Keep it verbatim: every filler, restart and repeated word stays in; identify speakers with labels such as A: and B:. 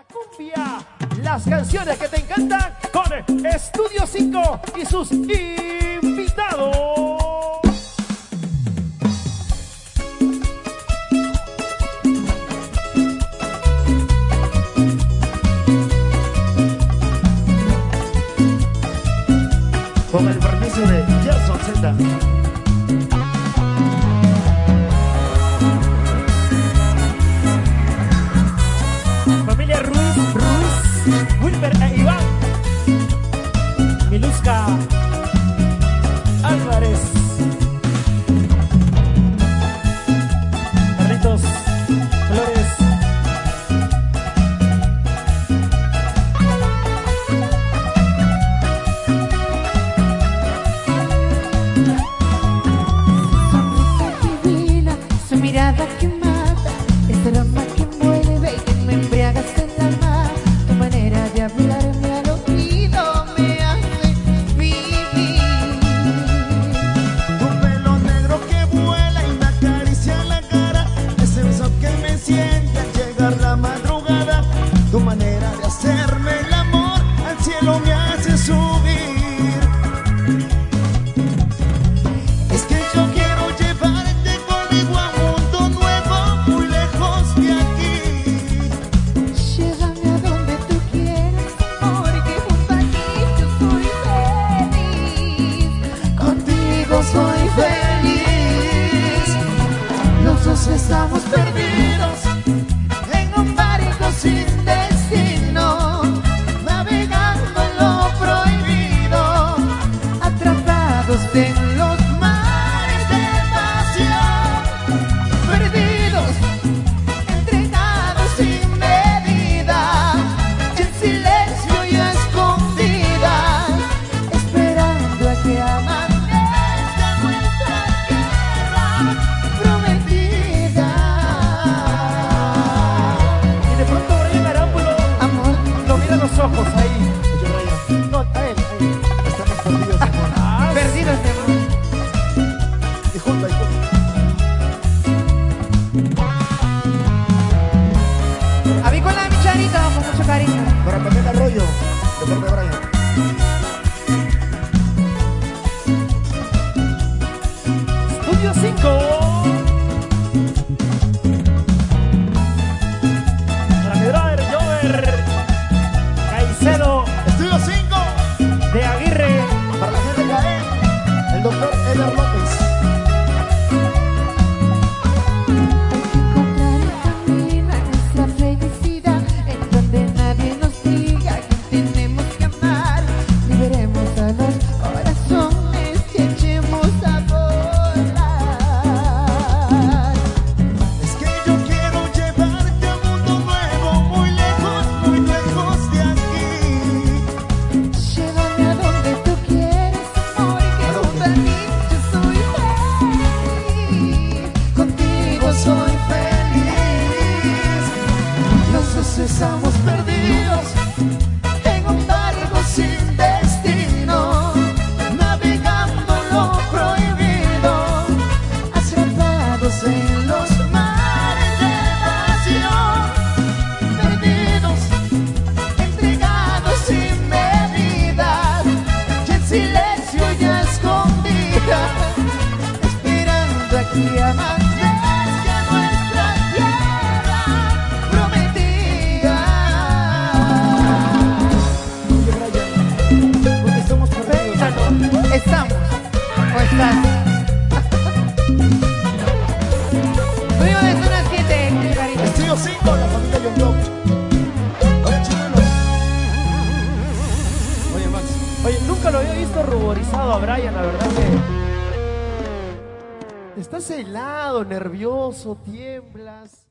A: cumbia, las canciones que te encantan con Estudio cinco y sus invitados.
B: Con el permiso de Gerson Z.
A: Familia Ruiz, Ruiz, Wilber e Iván, Miluska Álvarez, Carlitos Flores.
C: Su mirada que mata, es el alma que mueve y que me embriagas en la mar. Tu manera de hablarme al oído me hace vivir.
D: Tu pelo negro que vuela y me acaricia la cara, ese beso que me siente al llegar la madrugada. Tu manera de hacerme el amor al cielo me hace subir. Es que yo quiero llevarte conmigo a un mundo nuevo, muy lejos de aquí.
C: Llévame a donde tú quieras, porque junto a ti yo soy feliz.
D: Contigo soy feliz. Los dos estamos perdidos en un barco sin destino, navegando en lo prohibido,
C: Atrapados en los
D: mares de pasión,
C: perdidos,
D: entregados sin medida, en silencio y a escondidas,
C: esperando a que
D: amanezca nuestra tierra prometida.
A: Y de pronto Brian Arámbulo
C: amor.
A: lo mira a los ojos ahí.
B: Oye, Brian,
A: No, a él, a él.
B: estamos perdidos, amor.
A: Ah,
C: Perdidos de amor.
B: Disculpa, disculpa.
C: Avícola, mi charito, con mucho cariño.
B: Para Pamela Arroyo, de parte de Brian.
A: Estudio cinco. Para mi brother Jover Caicedo
D: Estudio cinco,
A: de Aguirre.
B: Para la gente de Caen, el doctor Eder López.
C: Hay que encontrar el camino a nuestra felicidad, en donde nadie nos diga que tenemos que amar. Liberemos a los corazones y echemos a volar.
D: es que yo quiero llevarte a un mundo nuevo, muy lejos, muy lejos de aquí.
C: Llévame a donde tú quieras, amor, que junto a ti yo soy feliz.
D: Contigo soy feliz. Los dos estamos perdidos en un barco sin destino, navegando en lo prohibido, atrapados en los mares de pasión, perdidos, entregados sin medida, y en silencio y a escondidas, esperando aquí amanezca nuestra tierra prometida.
B: Oye, Brian, porque estamos perdidos.
C: ¿Estamos o estás? Tuvimos de zona siete, mi cariño.
D: Estudio cinco, la familia John Bloch. Oye, chimuelos.
A: Oye, Max. Oye, nunca lo había visto ruborizado a Brian, la verdad que. Estás helado, nervioso, tiemblas.